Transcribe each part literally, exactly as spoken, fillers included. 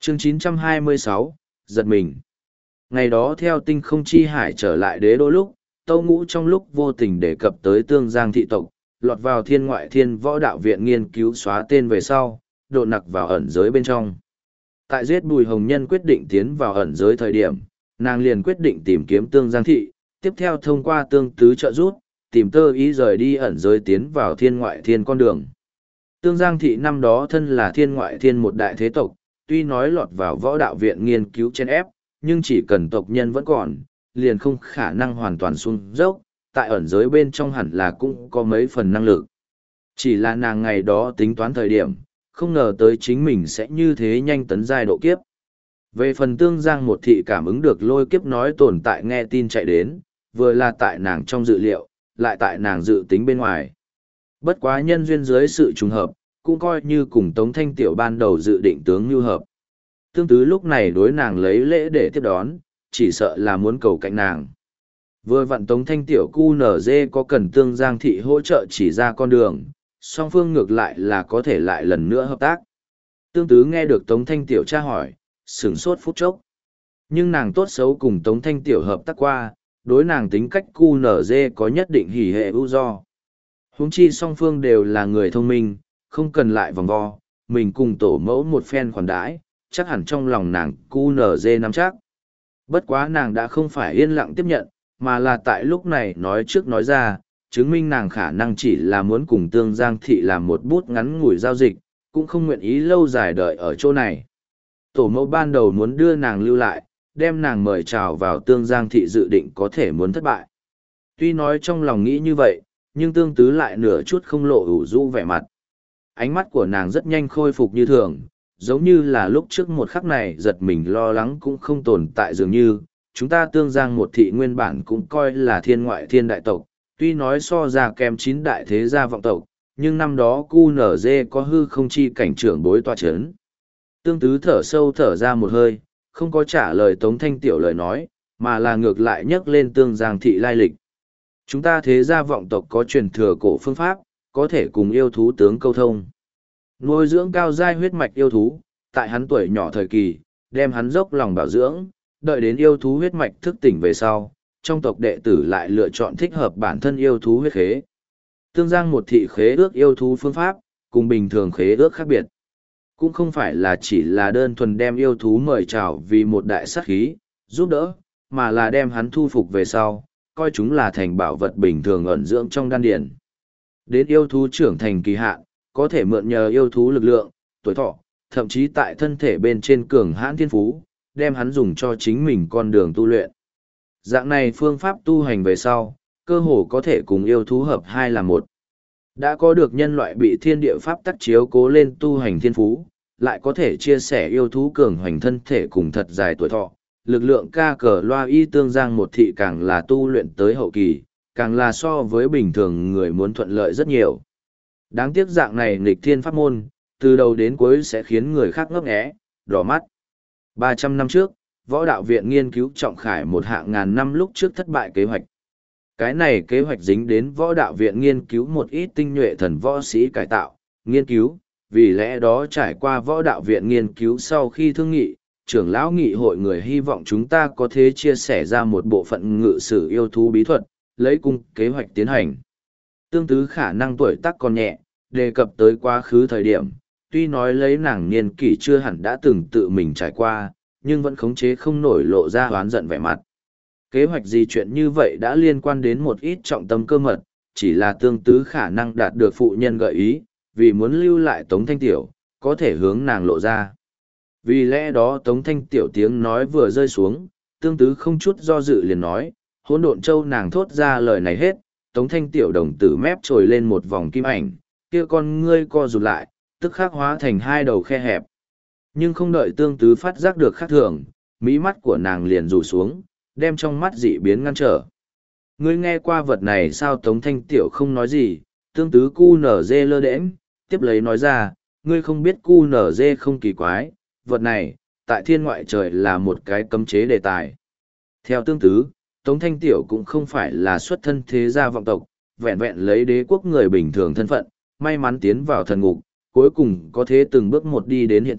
Chương chín trăm hai mươi sáu, giật mình. Ngày đó theo tinh không chi hải trở lại đế đô lúc, Tâu Ngũ trong lúc vô tình đề cập tới Tương Giang thị tộc, lọt vào thiên ngoại thiên võ đạo viện nghiên cứu xóa tên về sau, độ nặc vào ẩn giới bên trong. Tại giết Bùi Hồng Nhân quyết định tiến vào ẩn giới thời điểm, nàng liền quyết định tìm kiếm Tương Giang thị, tiếp theo thông qua Tương Tứ trợ giúp, tìm tơ ý rời đi ẩn giới tiến vào thiên ngoại thiên con đường. Tương Giang thị năm đó thân là thiên ngoại thiên một đại thế tộc, tuy nói lọt vào võ đạo viện nghiên cứu chen ép, nhưng chỉ cần tộc nhân vẫn còn, liền không khả năng hoàn toàn xuống dốc, tại ẩn giới bên trong hẳn là cũng có mấy phần năng lực. Chỉ là nàng ngày đó tính toán thời điểm, không ngờ tới chính mình sẽ như thế nhanh tấn giai độ kiếp. Về phần Tương Giang một thị cảm ứng được lôi kiếp nói tồn tại nghe tin chạy đến, vừa là tại nàng trong dự liệu, lại tại nàng dự tính bên ngoài. Bất quá nhân duyên dưới sự trùng hợp, cũng coi như cùng Tống Thanh Tiểu ban đầu dự định tướng như hợp. Tương Tứ lúc này đối nàng lấy lễ để tiếp đón, chỉ sợ là muốn cầu cạnh nàng. Vừa vặn Tống Thanh Tiểu cu nở dê có cần Tương Giang thị hỗ trợ chỉ ra con đường, song phương ngược lại là có thể lại lần nữa hợp tác. Tương Tứ nghe được Tống Thanh Tiểu tra hỏi, sửng sốt phút chốc. Nhưng nàng tốt xấu cùng Tống Thanh Tiểu hợp tác qua, đối nàng tính cách cu nở dê có nhất định hỉ hệ ưu do. Huống chi song phương đều là người thông minh, không cần lại vòng vo, mình cùng tổ mẫu một phen khoản đãi, chắc hẳn trong lòng nàng cu nở dê nắm chắc. Bất quá nàng đã không phải yên lặng tiếp nhận, mà là tại lúc này nói trước nói ra, chứng minh nàng khả năng chỉ là muốn cùng Tương Giang thị làm một bút ngắn ngủi giao dịch, cũng không nguyện ý lâu dài đợi ở chỗ này. Tổ mẫu ban đầu muốn đưa nàng lưu lại, đem nàng mời chào vào Tương Giang thị dự định có thể muốn thất bại. Tuy nói trong lòng nghĩ như vậy, nhưng Tương Tứ lại nửa chút không lộ ủ rũ vẻ mặt. Ánh mắt của nàng rất nhanh khôi phục như thường, giống như là lúc trước một khắc này giật mình lo lắng cũng không tồn tại dường như, chúng ta Tương Giang một thị nguyên bản cũng coi là thiên ngoại thiên đại tộc, tuy nói so ra kém chín đại thế gia vọng tộc, nhưng năm đó cu nở dê có hư không chi cảnh trưởng bối tọa chấn. Tương Tứ thở sâu thở ra một hơi, không có trả lời Tống Thanh Tiểu lời nói, mà là ngược lại nhắc lên Tương Giang thị lai lịch. Chúng ta thế gia vọng tộc có truyền thừa cổ phương pháp, có thể cùng yêu thú tướng câu thông. Nuôi dưỡng cao giai huyết mạch yêu thú, tại hắn tuổi nhỏ thời kỳ, đem hắn dốc lòng bảo dưỡng, đợi đến yêu thú huyết mạch thức tỉnh về sau, trong tộc đệ tử lại lựa chọn thích hợp bản thân yêu thú huyết khế. Tương Giang một thị khế ước yêu thú phương pháp, cùng bình thường khế ước khác biệt. Cũng không phải là chỉ là đơn thuần đem yêu thú mời chào vì một đại sát khí, giúp đỡ, mà là đem hắn thu phục về sau, coi chúng là thành bảo vật bình thường ẩn dưỡng trong đan điền. Đến yêu thú trưởng thành kỳ hạn, có thể mượn nhờ yêu thú lực lượng, tuổi thọ, thậm chí tại thân thể bên trên cường hãn thiên phú, đem hắn dùng cho chính mình con đường tu luyện. Dạng này phương pháp tu hành về sau, cơ hồ có thể cùng yêu thú hợp hai là một. Đã có được nhân loại bị thiên địa pháp tắc chiếu cố lên tu hành thiên phú, lại có thể chia sẻ yêu thú cường hoành thân thể cùng thật dài tuổi thọ. Lực lượng ca cờ loa y Tương Giang một thị càng là tu luyện tới hậu kỳ, càng là so với bình thường người muốn thuận lợi rất nhiều. Đáng tiếc dạng này nghịch thiên pháp môn, từ đầu đến cuối sẽ khiến người khác ngấp nghé, đỏ mắt. ba trăm năm trước, võ đạo viện nghiên cứu trọng khải một hạng ngàn năm lúc trước thất bại kế hoạch. Cái này kế hoạch dính đến võ đạo viện nghiên cứu một ít tinh nhuệ thần võ sĩ cải tạo, nghiên cứu, vì lẽ đó trải qua võ đạo viện nghiên cứu sau khi thương nghị, trưởng lão nghị hội người hy vọng chúng ta có thể chia sẻ ra một bộ phận ngự sử yêu thú bí thuật, lấy cung kế hoạch tiến hành. Tương Tứ khả năng tuổi tác còn nhẹ, đề cập tới quá khứ thời điểm, tuy nói lấy nàng niên kỷ chưa hẳn đã từng tự mình trải qua, nhưng vẫn khống chế không nổi lộ ra oán giận vẻ mặt. Kế hoạch gì chuyện như vậy đã liên quan đến một ít trọng tâm cơ mật, chỉ là Tương Tứ khả năng đạt được phụ nhân gợi ý, vì muốn lưu lại Tống Thanh Tiểu, có thể hướng nàng lộ ra. Vì lẽ đó Tống Thanh Tiểu tiếng nói vừa rơi xuống, Tương Tứ không chút do dự liền nói, hỗn độn châu nàng thốt ra lời này hết, Tống Thanh Tiểu đồng tử mép trồi lên một vòng kim ảnh, kia con ngươi co rụt lại, tức khắc hóa thành hai đầu khe hẹp. Nhưng không đợi Tương Tứ phát giác được khác thường, mí mắt của nàng liền rủ xuống, đem trong mắt dị biến ngăn trở. Ngươi nghe qua vật này sao? Tống Thanh Tiểu không nói gì, Tương Tứ cu nở dê lơ đễnh, tiếp lấy nói ra, ngươi không biết cu nở dê không kỳ quái, vật này, tại thiên ngoại trời là một cái cấm chế đề tài. Theo Tương Tứ, Tống Thanh Tiểu cũng không phải là xuất thân thế gia vọng tộc, vẹn vẹn lấy đế quốc người bình thường thân phận, may mắn tiến vào thần ngục, cuối cùng có thể từng bước một đi đến hiện tại,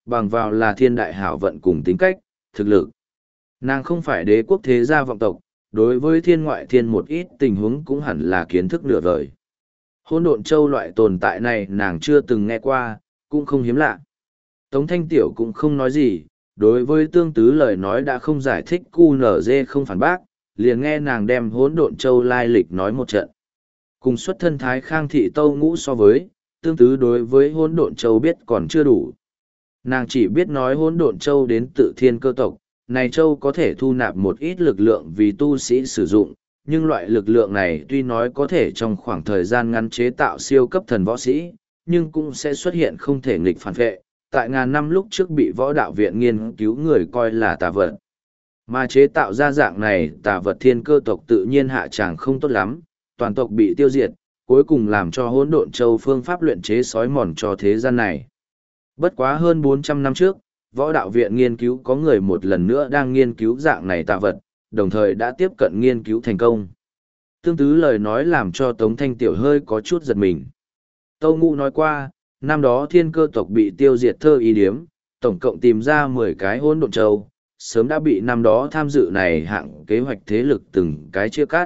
bằng vào là thiên đại hảo vận cùng tính cách, thực lực. Nàng không phải đế quốc thế gia vọng tộc, đối với thiên ngoại thiên một ít tình huống cũng hẳn là kiến thức nửa vời. Hỗn độn châu loại tồn tại này nàng chưa từng nghe qua, cũng không hiếm lạ. Tống Thanh Tiểu cũng không nói gì, đối với tương tứ lời nói đã không giải thích cu nở dê không phản bác, liền nghe nàng đem hỗn độn châu lai lịch nói một trận. Cùng xuất thân thái khang thị tâu ngũ so với, tương tứ đối với hỗn độn châu biết còn chưa đủ. Nàng chỉ biết nói hỗn độn châu đến tự thiên cơ tộc, này châu có thể thu nạp một ít lực lượng vì tu sĩ sử dụng, nhưng loại lực lượng này tuy nói có thể trong khoảng thời gian ngắn chế tạo siêu cấp thần võ sĩ, nhưng cũng sẽ xuất hiện không thể nghịch phản vệ, tại ngàn năm lúc trước bị võ đạo viện nghiên cứu người coi là tà vật. Mà chế tạo ra dạng này tà vật thiên cơ tộc tự nhiên hạ tràng không tốt lắm, toàn tộc bị tiêu diệt, cuối cùng làm cho hỗn độn châu phương pháp luyện chế sói mòn cho thế gian này. Bất quá hơn bốn trăm năm trước, võ đạo viện nghiên cứu có người một lần nữa đang nghiên cứu dạng này tà vật, đồng thời đã tiếp cận nghiên cứu thành công. Tương tứ lời nói làm cho Tống Thanh Tiểu hơi có chút giật mình. Tâu Ngũ nói qua, năm đó thiên cơ tộc bị tiêu diệt thơ ý điếm, tổng cộng tìm ra mười cái hỗn độn châu, sớm đã bị năm đó tham dự này hạng kế hoạch thế lực từng cái chia cắt.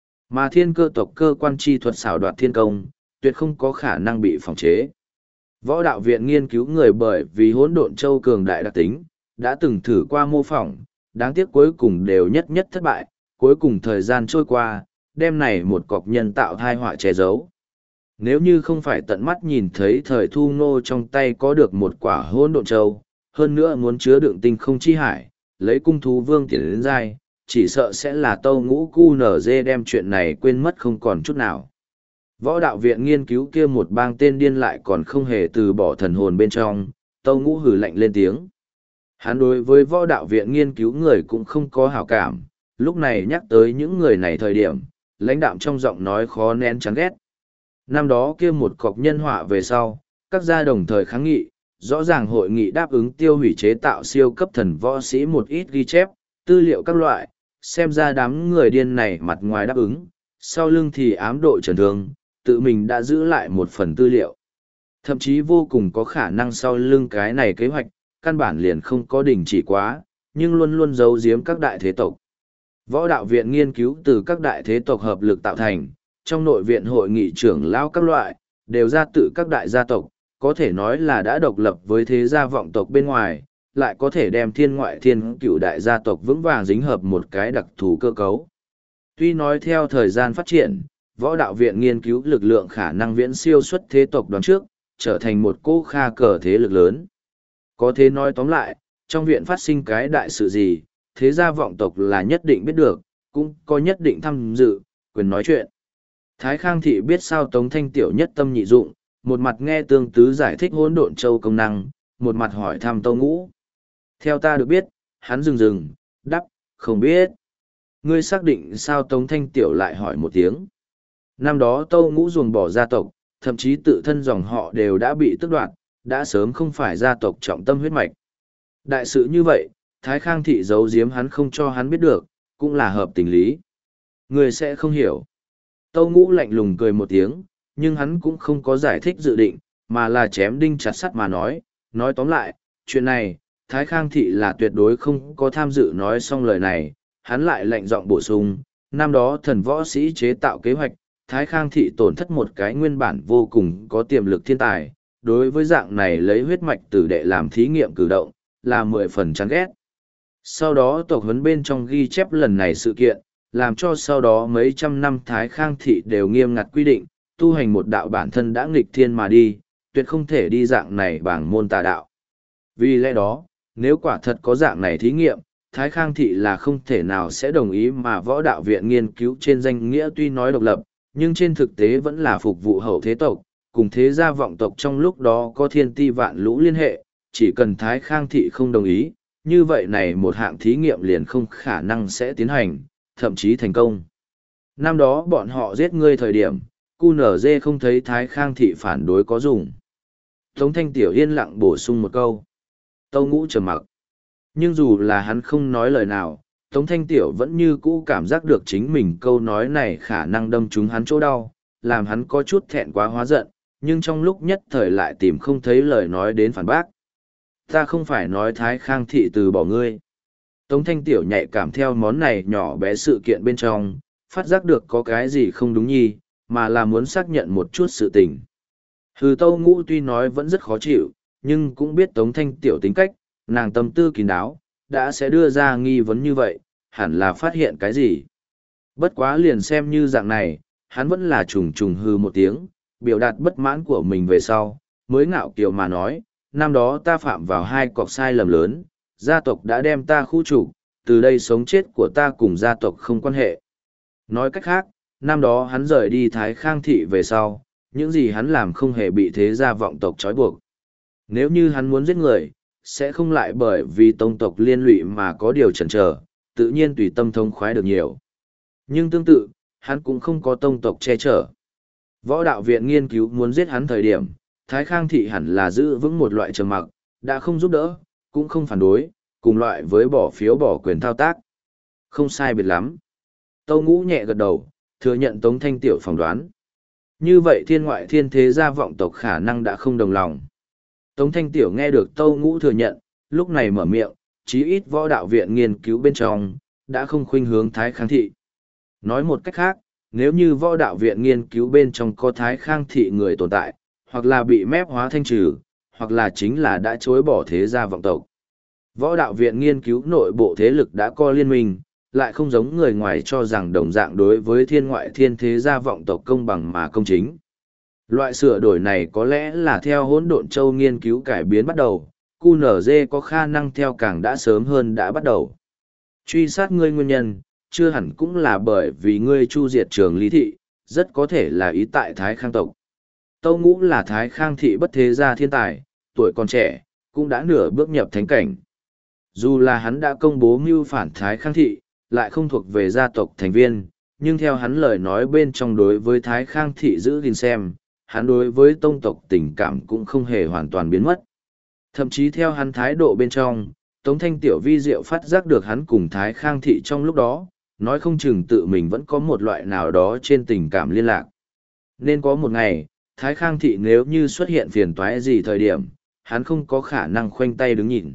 Mà thiên cơ tộc cơ quan chi thuật xảo đoạt thiên công, tuyệt không có khả năng bị phòng chế. Võ đạo viện nghiên cứu người bởi vì hỗn độn châu cường đại đặc tính, đã từng thử qua mô phỏng, đáng tiếc cuối cùng đều nhất nhất thất bại, cuối cùng thời gian trôi qua, đêm này một cọc nhân tạo thai họa che giấu. Nếu như không phải tận mắt nhìn thấy thời thu ngô trong tay có được một quả hỗn độn châu, hơn nữa muốn chứa đựng tinh không chi hải, lấy cung thú vương tiền đến dai, chỉ sợ sẽ là tâu ngũ cu nở dê đem chuyện này quên mất không còn chút nào. Võ đạo viện nghiên cứu kia một bang tên điên lại còn không hề từ bỏ thần hồn bên trong, tâu ngũ hừ lạnh lên tiếng. Hắn đối với võ đạo viện nghiên cứu người cũng không có hảo cảm, lúc này nhắc tới những người này thời điểm, lãnh đạm trong giọng nói khó nén chán ghét. Năm đó kia một cọc nhân họa về sau, các gia đồng thời kháng nghị, rõ ràng hội nghị đáp ứng tiêu hủy chế tạo siêu cấp thần võ sĩ một ít ghi chép, tư liệu các loại, xem ra đám người điên này mặt ngoài đáp ứng, sau lưng thì ám độ trần thương, tự mình đã giữ lại một phần tư liệu. Thậm chí vô cùng có khả năng sau lưng cái này kế hoạch, căn bản liền không có đình chỉ quá, nhưng luôn luôn giấu giếm các đại thế tộc. Võ đạo viện nghiên cứu từ các đại thế tộc hợp lực tạo thành, trong nội viện hội nghị trưởng lão các loại, đều ra tự các đại gia tộc, có thể nói là đã độc lập với thế gia vọng tộc bên ngoài, lại có thể đem thiên ngoại thiên cựu đại gia tộc vững vàng dính hợp một cái đặc thù cơ cấu. Tuy nói theo thời gian phát triển, võ đạo viện nghiên cứu lực lượng khả năng viễn siêu xuất thế tộc đoán trước, trở thành một cô kha cờ thế lực lớn. Có thế nói tóm lại, trong viện phát sinh cái đại sự gì, thế gia vọng tộc là nhất định biết được, cũng có nhất định tham dự, quyền nói chuyện. Thái Khang Thị biết sao Tống Thanh Tiểu nhất tâm nhị dụng, một mặt nghe tương tứ giải thích hỗn độn châu công năng, một mặt hỏi thăm Tâu Ngũ. Theo ta được biết, hắn dừng dừng, đắp, không biết. Ngươi xác định sao Tống Thanh Tiểu lại hỏi một tiếng. Năm đó Tâu Ngũ ruồng bỏ gia tộc, thậm chí tự thân dòng họ đều đã bị tước đoạt, đã sớm không phải gia tộc trọng tâm huyết mạch. Đại sự như vậy, Thái Khang Thị giấu giếm hắn không cho hắn biết được, cũng là hợp tình lý. Ngươi sẽ không hiểu. Tâu Ngũ lạnh lùng cười một tiếng, nhưng hắn cũng không có giải thích dự định, mà là chém đinh chặt sắt mà nói. Nói tóm lại, chuyện này, Thái Khang Thị là tuyệt đối không có tham dự. Nói xong lời này, hắn lại lạnh giọng bổ sung, năm đó thần võ sĩ chế tạo kế hoạch, Thái Khang Thị tổn thất một cái nguyên bản vô cùng có tiềm lực thiên tài, đối với dạng này lấy huyết mạch tử đệ làm thí nghiệm cử động, là mười phần chán ghét. Sau đó tộc huấn bên trong ghi chép lần này sự kiện, làm cho sau đó mấy trăm năm Thái Khang Thị đều nghiêm ngặt quy định, tu hành một đạo bản thân đã nghịch thiên mà đi, tuyệt không thể đi dạng này bảng môn tà đạo. Vì lẽ đó, nếu quả thật có dạng này thí nghiệm, Thái Khang Thị là không thể nào sẽ đồng ý, mà võ đạo viện nghiên cứu trên danh nghĩa tuy nói độc lập, nhưng trên thực tế vẫn là phục vụ hậu thế tộc, cùng thế gia vọng tộc trong lúc đó có thiên ti vạn lũ liên hệ, chỉ cần Thái Khang Thị không đồng ý, như vậy này một hạng thí nghiệm liền không khả năng sẽ tiến hành, thậm chí thành công. Năm đó bọn họ giết ngươi thời điểm, cu nở dê không thấy Thái Khang Thị phản đối có dùng. Tống Thanh Tiểu yên lặng bổ sung một câu. Tâu Ngũ trầm mặc. Nhưng dù là hắn không nói lời nào, Tống Thanh Tiểu vẫn như cũ cảm giác được chính mình câu nói này khả năng đâm trúng hắn chỗ đau, làm hắn có chút thẹn quá hóa giận, nhưng trong lúc nhất thời lại tìm không thấy lời nói đến phản bác. Ta không phải nói Thái Khang thị từ bỏ ngươi. Tống Thanh Tiểu nhạy cảm theo món này nhỏ bé sự kiện bên trong, phát giác được có cái gì không đúng nhi, mà là muốn xác nhận một chút sự tình. Hừ, Tâu Ngũ tuy nói vẫn rất khó chịu, nhưng cũng biết Tống Thanh Tiểu tính cách, nàng tâm tư kín đáo, đã sẽ đưa ra nghi vấn như vậy, hẳn là phát hiện cái gì. Bất quá liền xem như dạng này, hắn vẫn là trùng trùng hư một tiếng, biểu đạt bất mãn của mình về sau, mới ngạo kiều mà nói, năm đó ta phạm vào hai cọc sai lầm lớn, gia tộc đã đem ta khu trục, từ đây sống chết của ta cùng gia tộc không quan hệ. Nói cách khác, năm đó hắn rời đi Thái Khang thị về sau, những gì hắn làm không hề bị thế gia vọng tộc trói buộc. Nếu như hắn muốn giết người, sẽ không lại bởi vì tông tộc liên lụy mà có điều chần chờ, tự nhiên tùy tâm thông khoái được nhiều. Nhưng tương tự, hắn cũng không có tông tộc che chở. Võ đạo viện nghiên cứu muốn giết hắn thời điểm, Thái Khang thị hẳn là giữ vững một loại trầm mặc, đã không giúp đỡ, cũng không phản đối, cùng loại với bỏ phiếu bỏ quyền thao tác. Không sai biệt lắm. Tâu Ngũ nhẹ gật đầu, thừa nhận Tống Thanh Tiểu phỏng đoán. Như vậy thiên ngoại thiên thế gia vọng tộc khả năng đã không đồng lòng. Tống Thanh Tiểu nghe được Tâu Ngũ thừa nhận, lúc này mở miệng, chí ít võ đạo viện nghiên cứu bên trong, đã không khuynh hướng Thái Khang thị. Nói một cách khác, nếu như võ đạo viện nghiên cứu bên trong có Thái Khang thị người tồn tại, hoặc là bị mép hóa thanh trừ, hoặc là chính là đã chối bỏ thế gia vọng tộc. Võ đạo viện nghiên cứu nội bộ thế lực đã co liên minh, lại không giống người ngoài cho rằng đồng dạng đối với thiên ngoại thiên thế gia vọng tộc công bằng mà công chính. Loại sửa đổi này có lẽ là theo hỗn độn châu nghiên cứu cải biến bắt đầu, quy en giê có khả năng theo càng đã sớm hơn đã bắt đầu. Truy sát ngươi nguyên nhân, chưa hẳn cũng là bởi vì ngươi chu diệt trường lý thị, rất có thể là ý tại Thái Khang tộc. Tâu Ngũ là Thái Khang thị bất thế gia thiên tài, tuổi còn trẻ, cũng đã nửa bước nhập thánh cảnh. Dù là hắn đã công bố mưu phản Thái Khang thị, lại không thuộc về gia tộc thành viên, nhưng theo hắn lời nói bên trong đối với Thái Khang thị giữ gìn xem, hắn đối với tông tộc tình cảm cũng không hề hoàn toàn biến mất. Thậm chí theo hắn thái độ bên trong, Tống Thanh Tiểu vi diệu phát giác được hắn cùng Thái Khang thị trong lúc đó, nói không chừng tự mình vẫn có một loại nào đó trên tình cảm liên lạc. Nên có một ngày, Thái Khang thị nếu như xuất hiện phiền toái gì thời điểm, hắn không có khả năng khoanh tay đứng nhìn.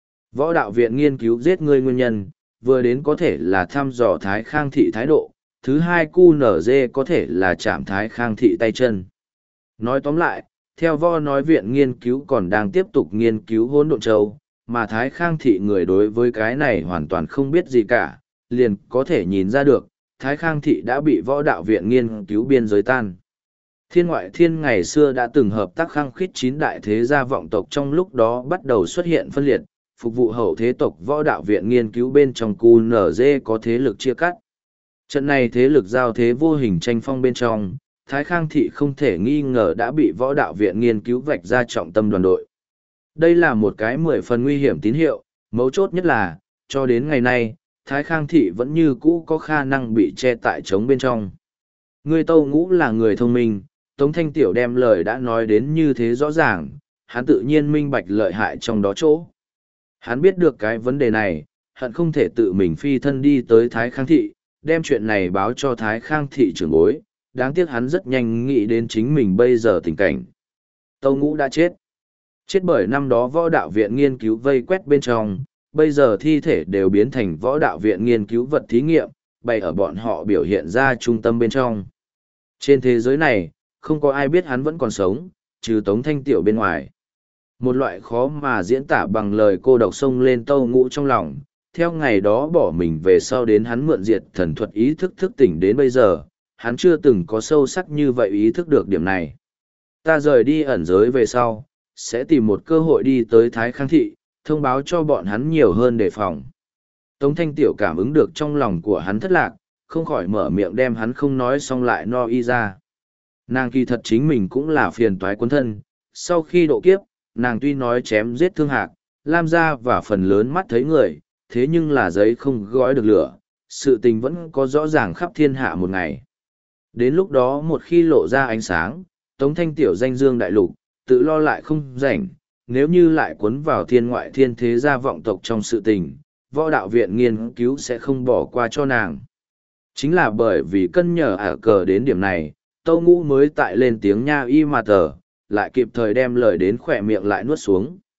Võ đạo viện nghiên cứu giết ngươi nguyên nhân, vừa đến có thể là thăm dò Thái Khang thị thái độ, thứ hai quy en giê có thể là chạm Thái Khang thị tay chân. Nói tóm lại, theo võ nói viện nghiên cứu còn đang tiếp tục nghiên cứu hỗn độn châu, mà Thái Khang thị người đối với cái này hoàn toàn không biết gì cả, liền có thể nhìn ra được, Thái Khang thị đã bị võ đạo viện nghiên cứu biên giới tan. Thiên ngoại thiên ngày xưa đã từng hợp tác khăng khít chín đại thế gia vọng tộc trong lúc đó bắt đầu xuất hiện phân liệt, phục vụ hậu thế tộc võ đạo viện nghiên cứu bên trong quy en giê có thế lực chia cắt. Trận này thế lực giao thế vô hình tranh phong bên trong, Thái Khang thị không thể nghi ngờ đã bị võ đạo viện nghiên cứu vạch ra trọng tâm đoàn đội. Đây là một cái mười phần nguy hiểm tín hiệu, mấu chốt nhất là, cho đến ngày nay, Thái Khang thị vẫn như cũ có khả năng bị che tại trống bên trong. Người Tâu Ngũ là người thông minh, Tống Thanh Tiểu đem lời đã nói đến như thế rõ ràng, hắn tự nhiên minh bạch lợi hại trong đó chỗ. Hắn biết được cái vấn đề này, hận không thể tự mình phi thân đi tới Thái Khang thị, đem chuyện này báo cho Thái Khang thị trưởng bối, đáng tiếc hắn rất nhanh nghĩ đến chính mình bây giờ tình cảnh. Tâu Ngũ đã chết. Chết bởi năm đó võ đạo viện nghiên cứu vây quét bên trong, bây giờ thi thể đều biến thành võ đạo viện nghiên cứu vật thí nghiệm, bày ở bọn họ biểu hiện ra trung tâm bên trong. Trên thế giới này, không có ai biết hắn vẫn còn sống, trừ Tống Thanh Tiểu bên ngoài. Một loại khó mà diễn tả bằng lời cô độc sông lên Tâu Ngũ trong lòng, theo ngày đó bỏ mình về sau đến hắn mượn diệt thần thuật ý thức thức tỉnh đến bây giờ, hắn chưa từng có sâu sắc như vậy ý thức được điểm này. Ta rời đi ẩn giới về sau, sẽ tìm một cơ hội đi tới Thái Khang thị, thông báo cho bọn hắn nhiều hơn đề phòng. Tống Thanh Tiểu cảm ứng được trong lòng của hắn thất lạc, không khỏi mở miệng đem hắn không nói xong lại no y ra. Nàng kỳ thật chính mình cũng là phiền toái quân thân, sau khi độ kiếp, nàng tuy nói chém giết thương hạc, Lam gia và phần lớn mắt thấy người, thế nhưng là giấy không gói được lửa, sự tình vẫn có rõ ràng khắp thiên hạ một ngày. Đến lúc đó một khi lộ ra ánh sáng, Tống Thanh Tiểu danh dương đại lục, tự lo lại không rảnh, nếu như lại cuốn vào thiên ngoại thiên thế gia vọng tộc trong sự tình, võ đạo viện nghiên cứu sẽ không bỏ qua cho nàng. Chính là bởi vì cân nhờ ả cờ đến điểm này, Tâu Ngũ mới tại lên tiếng nha y mà tờ, lại kịp thời đem lời đến khỏe miệng lại nuốt xuống.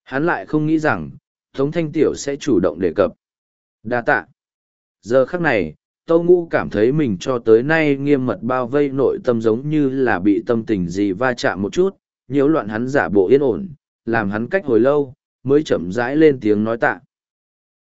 Hắn lại không nghĩ rằng, Tống Thanh Tiểu sẽ chủ động đề cập. Đa tạ. Giờ khắc này, Tâu Ngũ cảm thấy mình cho tới nay nghiêm mật bao vây nội tâm giống như là bị tâm tình gì va chạm một chút, nhiễu loạn hắn giả bộ yên ổn, làm hắn cách hồi lâu, mới chậm rãi lên tiếng nói tạ.